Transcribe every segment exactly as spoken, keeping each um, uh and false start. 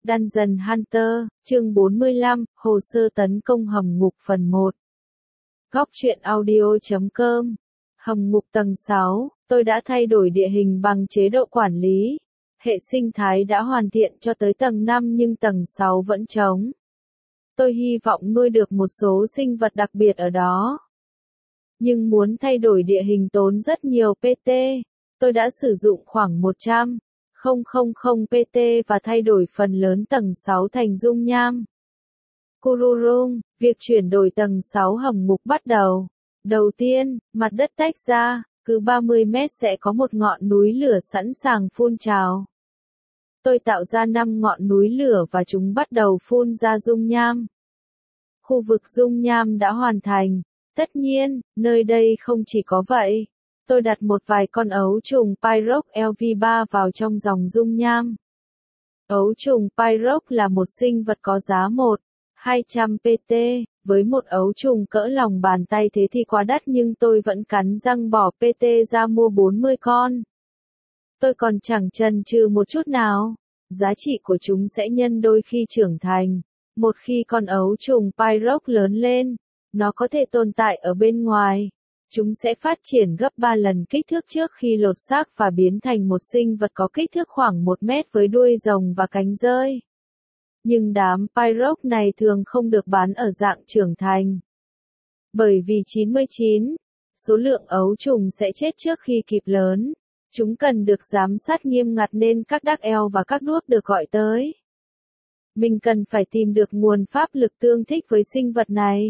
Dungeon Hunter, chương bốn mươi lăm, hồ sơ tấn công hầm ngục phần một. Góc truyện audio chấm com. Hầm ngục tầng sáu, tôi đã thay đổi địa hình bằng chế độ quản lý. Hệ sinh thái đã hoàn thiện cho tới tầng năm nhưng tầng sáu vẫn trống. Tôi hy vọng nuôi được một số sinh vật đặc biệt ở đó. Nhưng muốn thay đổi địa hình tốn rất nhiều pê tê. Tôi đã sử dụng khoảng một trăm nghìn pê tê và thay đổi phần lớn tầng sáu thành dung nham. Kururung, việc chuyển đổi tầng sáu hầm ngục bắt đầu. Đầu tiên, mặt đất tách ra, cứ ba mươi mét sẽ có một ngọn núi lửa sẵn sàng phun trào. Tôi tạo ra năm ngọn núi lửa và chúng bắt đầu phun ra dung nham. Khu vực dung nham đã hoàn thành. Tất nhiên, nơi đây không chỉ có vậy. Tôi đặt một vài con ấu trùng Pyrox L V ba vào trong dòng dung nham. Ấu trùng Pyrox là một sinh vật có giá một nghìn hai trăm pê tê, với một ấu trùng cỡ lòng bàn tay thế thì quá đắt nhưng tôi vẫn cắn răng bỏ pê tê ra mua bốn mươi con. Tôi còn chẳng chần chừ một chút nào. Giá trị của chúng sẽ nhân đôi khi trưởng thành. Một khi con ấu trùng Pyrox lớn lên, nó có thể tồn tại ở bên ngoài. Chúng sẽ phát triển gấp ba lần kích thước trước khi lột xác và biến thành một sinh vật có kích thước khoảng một mét với đuôi rồng và cánh rơi. Nhưng đám Pyrox này thường không được bán ở dạng trưởng thành. Bởi vì chín mươi chín, số lượng ấu trùng sẽ chết trước khi kịp lớn. Chúng cần được giám sát nghiêm ngặt nên các Dark Elf và các Dwarf được gọi tới. Mình cần phải tìm được nguồn pháp lực tương thích với sinh vật này.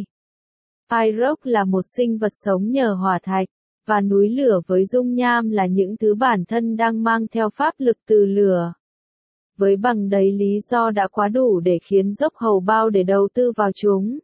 Pyrox là một sinh vật sống nhờ hỏa thạch, và núi lửa với dung nham là những thứ bản thân đang mang theo pháp lực từ lửa. Với bằng đấy lý do đã quá đủ để khiến dốc hầu bao để đầu tư vào chúng.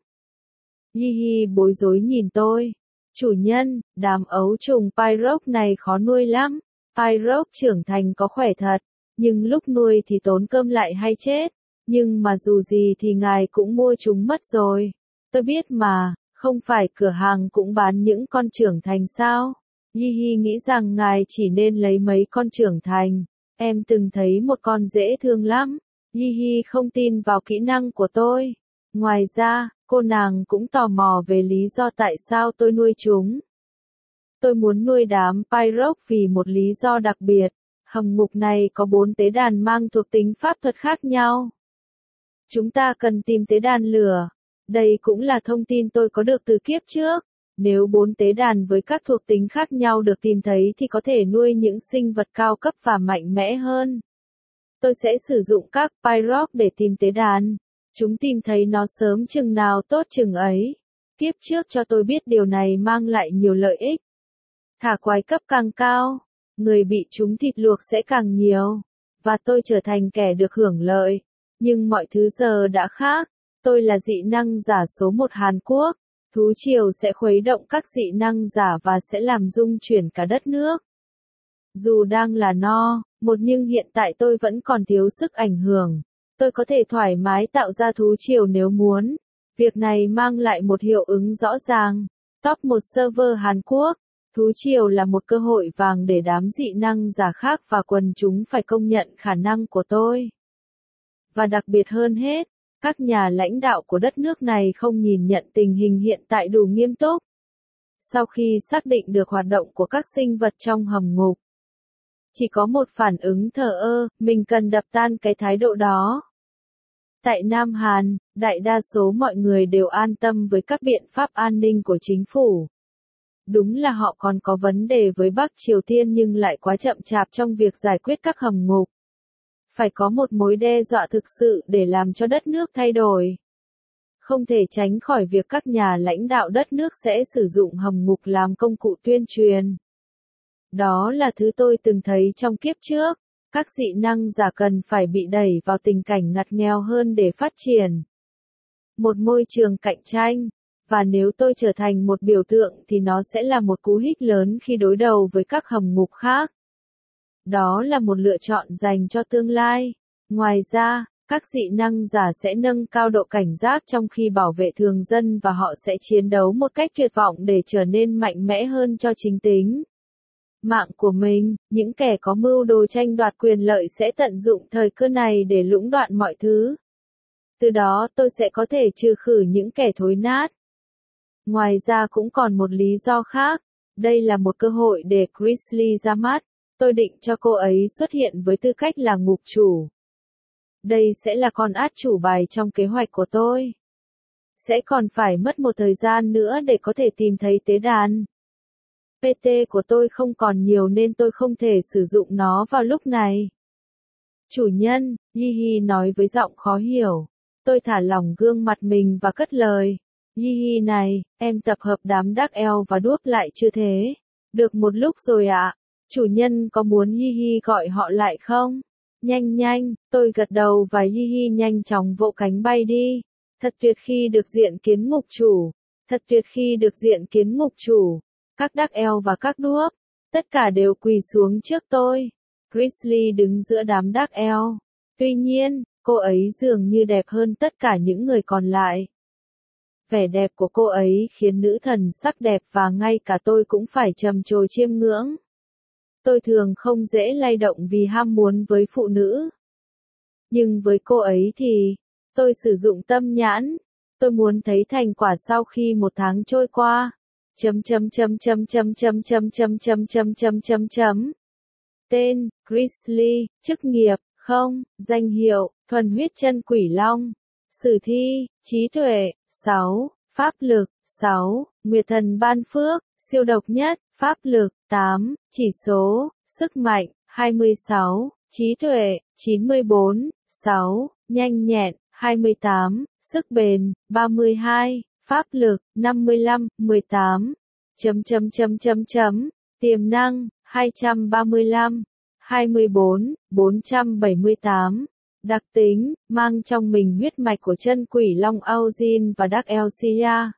Yihi bối rối nhìn tôi. Chủ nhân, đám ấu trùng Pyrox này khó nuôi lắm. Pyrox trưởng thành có khỏe thật, nhưng lúc nuôi thì tốn cơm lại hay chết. Nhưng mà dù gì thì ngài cũng mua chúng mất rồi. Tôi biết mà. Không phải cửa hàng cũng bán những con trưởng thành sao? Yihi nghĩ rằng ngài chỉ nên lấy mấy con trưởng thành. Em từng thấy một con dễ thương lắm. Yihi không tin vào kỹ năng của tôi. Ngoài ra, cô nàng cũng tò mò về lý do tại sao tôi nuôi chúng. Tôi muốn nuôi đám Pyrox vì một lý do đặc biệt. Hầm ngục này có bốn tế đàn mang thuộc tính pháp thuật khác nhau. Chúng ta cần tìm tế đàn lửa. Đây cũng là thông tin tôi có được từ kiếp trước. Nếu bốn tế đàn với các thuộc tính khác nhau được tìm thấy thì có thể nuôi những sinh vật cao cấp và mạnh mẽ hơn. Tôi sẽ sử dụng các Pyrox để tìm tế đàn. Chúng tìm thấy nó sớm chừng nào tốt chừng ấy. Kiếp trước cho tôi biết điều này mang lại nhiều lợi ích. Thả quái cấp càng cao, người bị chúng thịt luộc sẽ càng nhiều. Và tôi trở thành kẻ được hưởng lợi. Nhưng mọi thứ giờ đã khác. Tôi là dị năng giả số một Hàn Quốc. Thú triều sẽ khuấy động các dị năng giả và sẽ làm rung chuyển cả đất nước. Dù đang là no, một nhưng hiện tại tôi vẫn còn thiếu sức ảnh hưởng. Tôi có thể thoải mái tạo ra thú triều nếu muốn. Việc này mang lại một hiệu ứng rõ ràng. Top một server Hàn Quốc. Thú triều là một cơ hội vàng để đám dị năng giả khác và quần chúng phải công nhận khả năng của tôi. Và đặc biệt hơn hết, các nhà lãnh đạo của đất nước này không nhìn nhận tình hình hiện tại đủ nghiêm túc. Sau khi xác định được hoạt động của các sinh vật trong hầm ngục, chỉ có một phản ứng thờ ơ, mình cần đập tan cái thái độ đó. Tại Nam Hàn, đại đa số mọi người đều an tâm với các biện pháp an ninh của chính phủ. Đúng là họ còn có vấn đề với Bắc Triều Tiên nhưng lại quá chậm chạp trong việc giải quyết các hầm ngục. Phải có một mối đe dọa thực sự để làm cho đất nước thay đổi. Không thể tránh khỏi việc các nhà lãnh đạo đất nước sẽ sử dụng hầm ngục làm công cụ tuyên truyền. Đó là thứ tôi từng thấy trong kiếp trước. Các dị năng giả cần phải bị đẩy vào tình cảnh ngặt nghèo hơn để phát triển. Một môi trường cạnh tranh. Và nếu tôi trở thành một biểu tượng thì nó sẽ là một cú hích lớn khi đối đầu với các hầm ngục khác. Đó là một lựa chọn dành cho tương lai. Ngoài ra, các dị năng giả sẽ nâng cao độ cảnh giác trong khi bảo vệ thường dân và họ sẽ chiến đấu một cách tuyệt vọng để trở nên mạnh mẽ hơn cho chính tính. mạng của mình, những kẻ có mưu đồ tranh đoạt quyền lợi sẽ tận dụng thời cơ này để lũng đoạn mọi thứ. Từ đó tôi sẽ có thể trừ khử những kẻ thối nát. Ngoài ra cũng còn một lý do khác, đây là một cơ hội để Grizzly ra mắt, tôi định cho cô ấy xuất hiện với tư cách là ngục chủ. Đây sẽ là con át chủ bài trong kế hoạch của tôi. Sẽ còn phải mất một thời gian nữa để có thể tìm thấy tế đàn. pê tê của tôi không còn nhiều nên tôi không thể sử dụng nó vào lúc này. Chủ nhân, Yihi nói với giọng khó hiểu. Tôi thả lỏng gương mặt mình và cất lời. Yihi này, em tập hợp đám Dark Elf và đuốc lại chưa thế? Được một lúc rồi ạ. Chủ nhân có muốn Yihi gọi họ lại không? Nhanh nhanh, tôi gật đầu và Yihi nhanh chóng vỗ cánh bay đi. Thật tuyệt khi được diện kiến ngục chủ. Thật tuyệt khi được diện kiến ngục chủ. Các Dark Elf và các đuốc, tất cả đều quỳ xuống trước tôi. Grizzly đứng giữa đám Dark Elf. Tuy nhiên, cô ấy dường như đẹp hơn tất cả những người còn lại. Vẻ đẹp của cô ấy khiến nữ thần sắc đẹp và ngay cả tôi cũng phải trầm trồ chiêm ngưỡng. Tôi thường không dễ lay động vì ham muốn với phụ nữ. Nhưng với cô ấy thì, tôi sử dụng tâm nhãn. Tôi muốn thấy thành quả sau khi một tháng trôi qua. Chấm chấm chấm chấm chấm chấm chấm chấm chấm chấm chấm chấm chấm. Tên, Grizzly, chức nghiệp, không, danh hiệu, thuần huyết chân quỷ long. Sử thi, trí tuệ, sáu, pháp lực, sáu, nguyệt thần ban phước, siêu độc nhất, pháp lực, tám, chỉ số, sức mạnh, hai mươi sáu, trí tuệ, chín mươi bốn, sáu, nhanh nhẹn, hai mươi tám, sức bền, ba mươi hai, pháp lực, năm mươi lăm, mười tám, chấm chấm chấm chấm chấm, tiềm năng, hai trăm ba mươi lăm, hai mươi bốn, bốn trăm bảy mươi tám. Đặc tính, mang trong mình huyết mạch của chân quỷ long Aujin và Dark Elsia.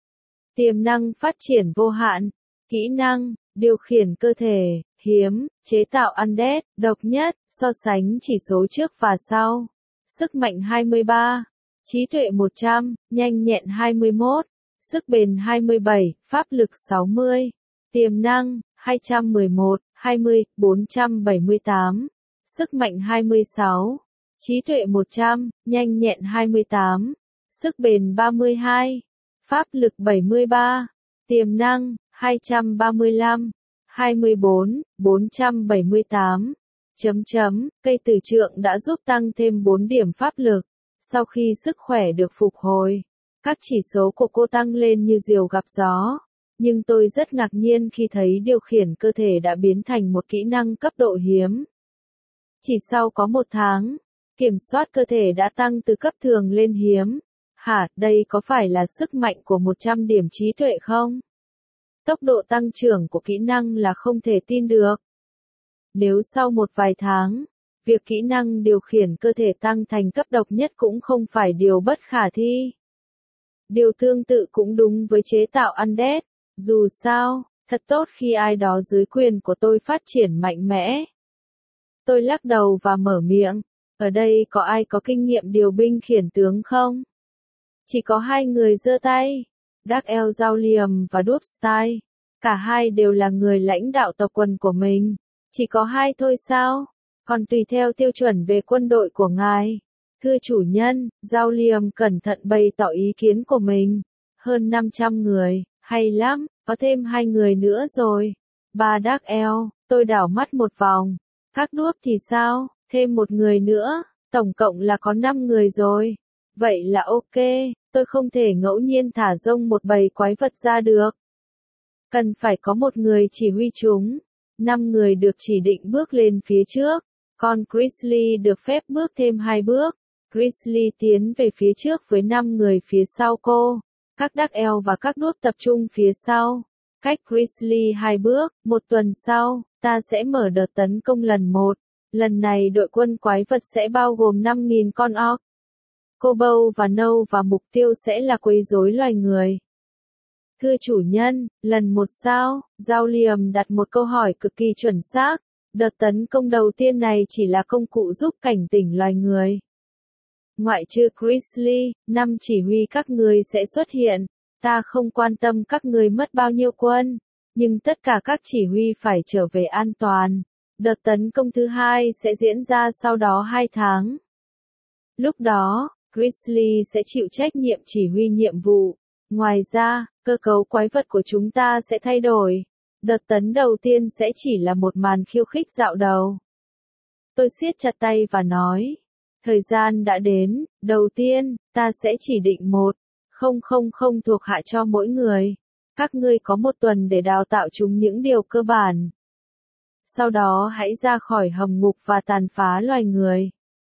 Tiềm năng phát triển vô hạn. Kỹ năng, điều khiển cơ thể, hiếm, chế tạo undead, độc nhất, so sánh chỉ số trước và sau. Sức mạnh hai mươi ba, trí tuệ một trăm, nhanh nhẹn hai mươi mốt, sức bền hai mươi bảy, pháp lực sáu mươi. Tiềm năng, hai trăm mười một, hai mươi, bốn trăm bảy mươi tám. Sức mạnh hai mươi sáu. Trí tuệ một trăm, nhanh nhẹn hai mươi tám, sức bền ba mươi hai, pháp lực bảy mươi ba, tiềm năng hai trăm ba mươi lăm, hai mươi bốn, bốn trăm bảy mươi tám. Chấm chấm, cây từ trượng đã giúp tăng thêm bốn điểm pháp lực. Sau khi sức khỏe được phục hồi, các chỉ số của cô tăng lên như diều gặp gió. Nhưng tôi rất ngạc nhiên khi thấy điều khiển cơ thể đã biến thành một kỹ năng cấp độ hiếm. Chỉ sau có một tháng, kiểm soát cơ thể đã tăng từ cấp thường lên hiếm. Hả, đây có phải là sức mạnh của một trăm điểm trí tuệ không? Tốc độ tăng trưởng của kỹ năng là không thể tin được. Nếu sau một vài tháng, việc kỹ năng điều khiển cơ thể tăng thành cấp độc nhất cũng không phải điều bất khả thi. Điều tương tự cũng đúng với chế tạo undead. Dù sao, thật tốt khi ai đó dưới quyền của tôi phát triển mạnh mẽ. Tôi lắc đầu và mở miệng. Ở đây có ai có kinh nghiệm điều binh khiển tướng không? Chỉ có hai người giơ tay. Dark Elf Giao Liềm và Dubstyle. Cả hai đều là người lãnh đạo tộc quần của mình. Chỉ có hai thôi sao? Còn tùy theo tiêu chuẩn về quân đội của ngài. Thưa chủ nhân, Giao Liềm cẩn thận bày tỏ ý kiến của mình. Hơn năm trăm người, hay lắm, có thêm hai người nữa rồi. Ba Dark Elf, tôi đảo mắt một vòng. Các đuốc thì sao? Thêm một người nữa, tổng cộng là có năm người rồi. Vậy là ok, tôi không thể ngẫu nhiên thả rông một bầy quái vật ra được. Cần phải có một người chỉ huy chúng. Năm người được chỉ định bước lên phía trước. Còn Grizzly được phép bước thêm hai bước. Grizzly tiến về phía trước với năm người phía sau cô. Các Dark Elf và các đuốc tập trung phía sau. Cách Grizzly hai bước, một tuần sau, ta sẽ mở đợt tấn công lần một. Lần này đội quân quái vật sẽ bao gồm năm nghìn con orc. Kobold và nâu và mục tiêu sẽ là quấy rối loài người. Thưa chủ nhân, lần một sao, Giao Liềm đặt một câu hỏi cực kỳ chuẩn xác. Đợt tấn công đầu tiên này chỉ là công cụ giúp cảnh tỉnh loài người. Ngoại trừ Grizzly, năm chỉ huy các người sẽ xuất hiện. Ta không quan tâm các người mất bao nhiêu quân. Nhưng tất cả các chỉ huy phải trở về an toàn. Đợt tấn công thứ hai sẽ diễn ra sau đó hai tháng. Lúc đó, Grizzly sẽ chịu trách nhiệm chỉ huy nhiệm vụ. Ngoài ra, cơ cấu quái vật của chúng ta sẽ thay đổi. Đợt tấn đầu tiên sẽ chỉ là một màn khiêu khích dạo đầu. Tôi siết chặt tay và nói, thời gian đã đến, đầu tiên, ta sẽ chỉ định một, không không không thuộc hạ cho mỗi người. Các ngươi có một tuần để đào tạo chúng những điều cơ bản. Sau đó hãy ra khỏi hầm ngục và tàn phá loài người.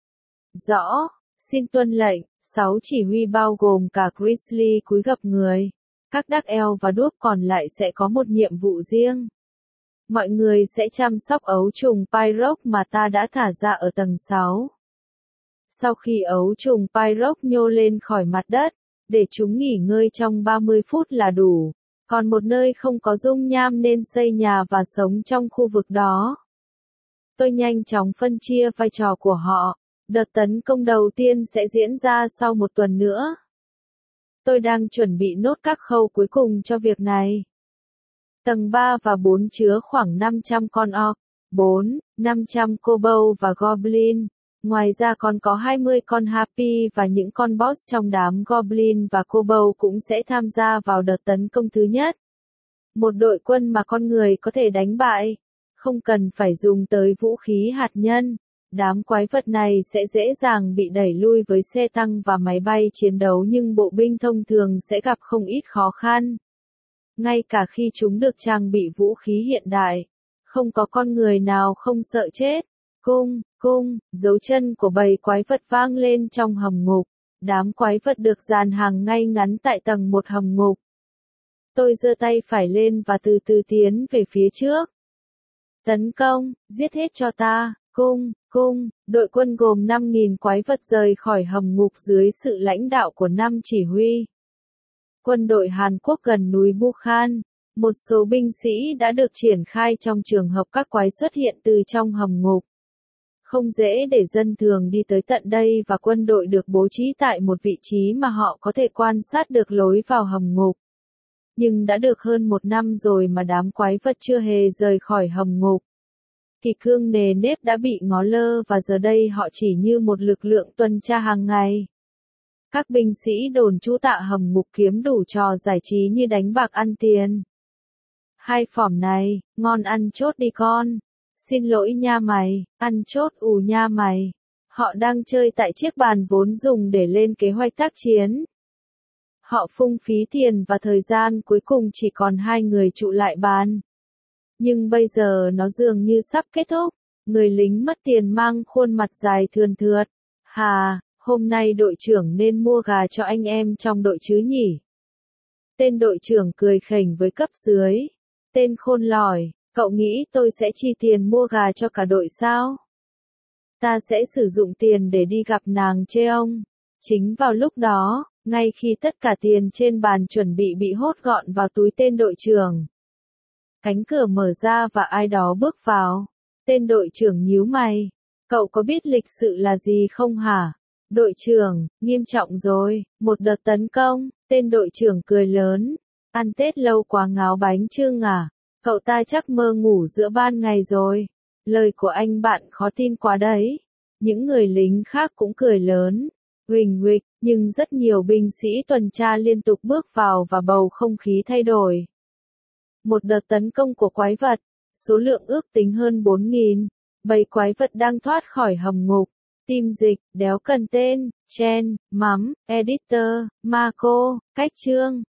Rõ, xin tuân lệnh. Sáu chỉ huy bao gồm cả Grizzly cúi gập người. Các đắc eo và đuốc còn lại sẽ có một nhiệm vụ riêng. Mọi người sẽ chăm sóc ấu trùng Pyrock mà ta đã thả ra ở tầng sáu. Sau khi ấu trùng Pyrock nhô lên khỏi mặt đất, để chúng nghỉ ngơi trong ba mươi phút là đủ. Còn một nơi không có dung nham nên xây nhà và sống trong khu vực đó. Tôi nhanh chóng phân chia vai trò của họ. Đợt tấn công đầu tiên sẽ diễn ra sau một tuần nữa. Tôi đang chuẩn bị nốt các khâu cuối cùng cho việc này. Tầng ba và bốn chứa khoảng năm trăm con orc, bốn, năm trăm kobold và goblin. Ngoài ra còn có hai mươi con harpy và những con boss trong đám goblin và kobold cũng sẽ tham gia vào đợt tấn công thứ nhất. Một đội quân mà con người có thể đánh bại. Không cần phải dùng tới vũ khí hạt nhân. Đám quái vật này sẽ dễ dàng bị đẩy lui với xe tăng và máy bay chiến đấu nhưng bộ binh thông thường sẽ gặp không ít khó khăn. Ngay cả khi chúng được trang bị vũ khí hiện đại, không có con người nào không sợ chết. Cung, cung, dấu chân của bầy quái vật vang lên trong hầm ngục. Đám quái vật được dàn hàng ngay ngắn tại tầng một hầm ngục. Tôi giơ tay phải lên và từ từ tiến về phía trước. Tấn công, giết hết cho ta. Cung, cung, đội quân gồm năm nghìn quái vật rời khỏi hầm ngục dưới sự lãnh đạo của năm chỉ huy. Quân đội Hàn Quốc gần núi Bukhan, một số binh sĩ đã được triển khai trong trường hợp các quái xuất hiện từ trong hầm ngục. Không dễ để dân thường đi tới tận đây và quân đội được bố trí tại một vị trí mà họ có thể quan sát được lối vào hầm ngục. Nhưng đã được hơn một năm rồi mà đám quái vật chưa hề rời khỏi hầm ngục. Kỷ cương nề nếp đã bị ngó lơ và giờ đây họ chỉ như một lực lượng tuần tra hàng ngày. Các binh sĩ đồn trú tạ hầm ngục kiếm đủ trò giải trí như đánh bạc ăn tiền. Hai phỏm này, ngon ăn chốt đi con. Xin lỗi nha mày, ăn chốt ù nha mày. Họ đang chơi tại chiếc bàn vốn dùng để lên kế hoạch tác chiến. Họ phung phí tiền và thời gian cuối cùng chỉ còn hai người trụ lại bàn. Nhưng bây giờ nó dường như sắp kết thúc. Người lính mất tiền mang khuôn mặt dài thườn thượt. Hà, hôm nay đội trưởng nên mua gà cho anh em trong đội chứ nhỉ? Tên đội trưởng cười khỉnh với cấp dưới. Tên khôn lỏi, cậu nghĩ tôi sẽ chi tiền mua gà cho cả đội sao? Ta sẽ sử dụng tiền để đi gặp nàng Cheong. Chính vào lúc đó, ngay khi tất cả tiền trên bàn chuẩn bị bị hốt gọn vào túi tên đội trưởng. Cánh cửa mở ra và ai đó bước vào. Tên đội trưởng nhíu mày. Cậu có biết lịch sự là gì không hả? Đội trưởng, nghiêm trọng rồi, một đợt tấn công. Tên đội trưởng cười lớn. Ăn Tết lâu quá ngáo bánh chưng à? Cậu ta chắc mơ ngủ giữa ban ngày rồi. Lời của anh bạn khó tin quá đấy. Những người lính khác cũng cười lớn. Huỳnh huỵch, nhưng rất nhiều binh sĩ tuần tra liên tục bước vào và bầu không khí thay đổi. Một đợt tấn công của quái vật, số lượng ước tính hơn bốn nghìn. Bầy quái vật đang thoát khỏi hầm ngục. Tim dịch, đéo cần tên, Chen, Mắm, Editor, Marco, Cách chương.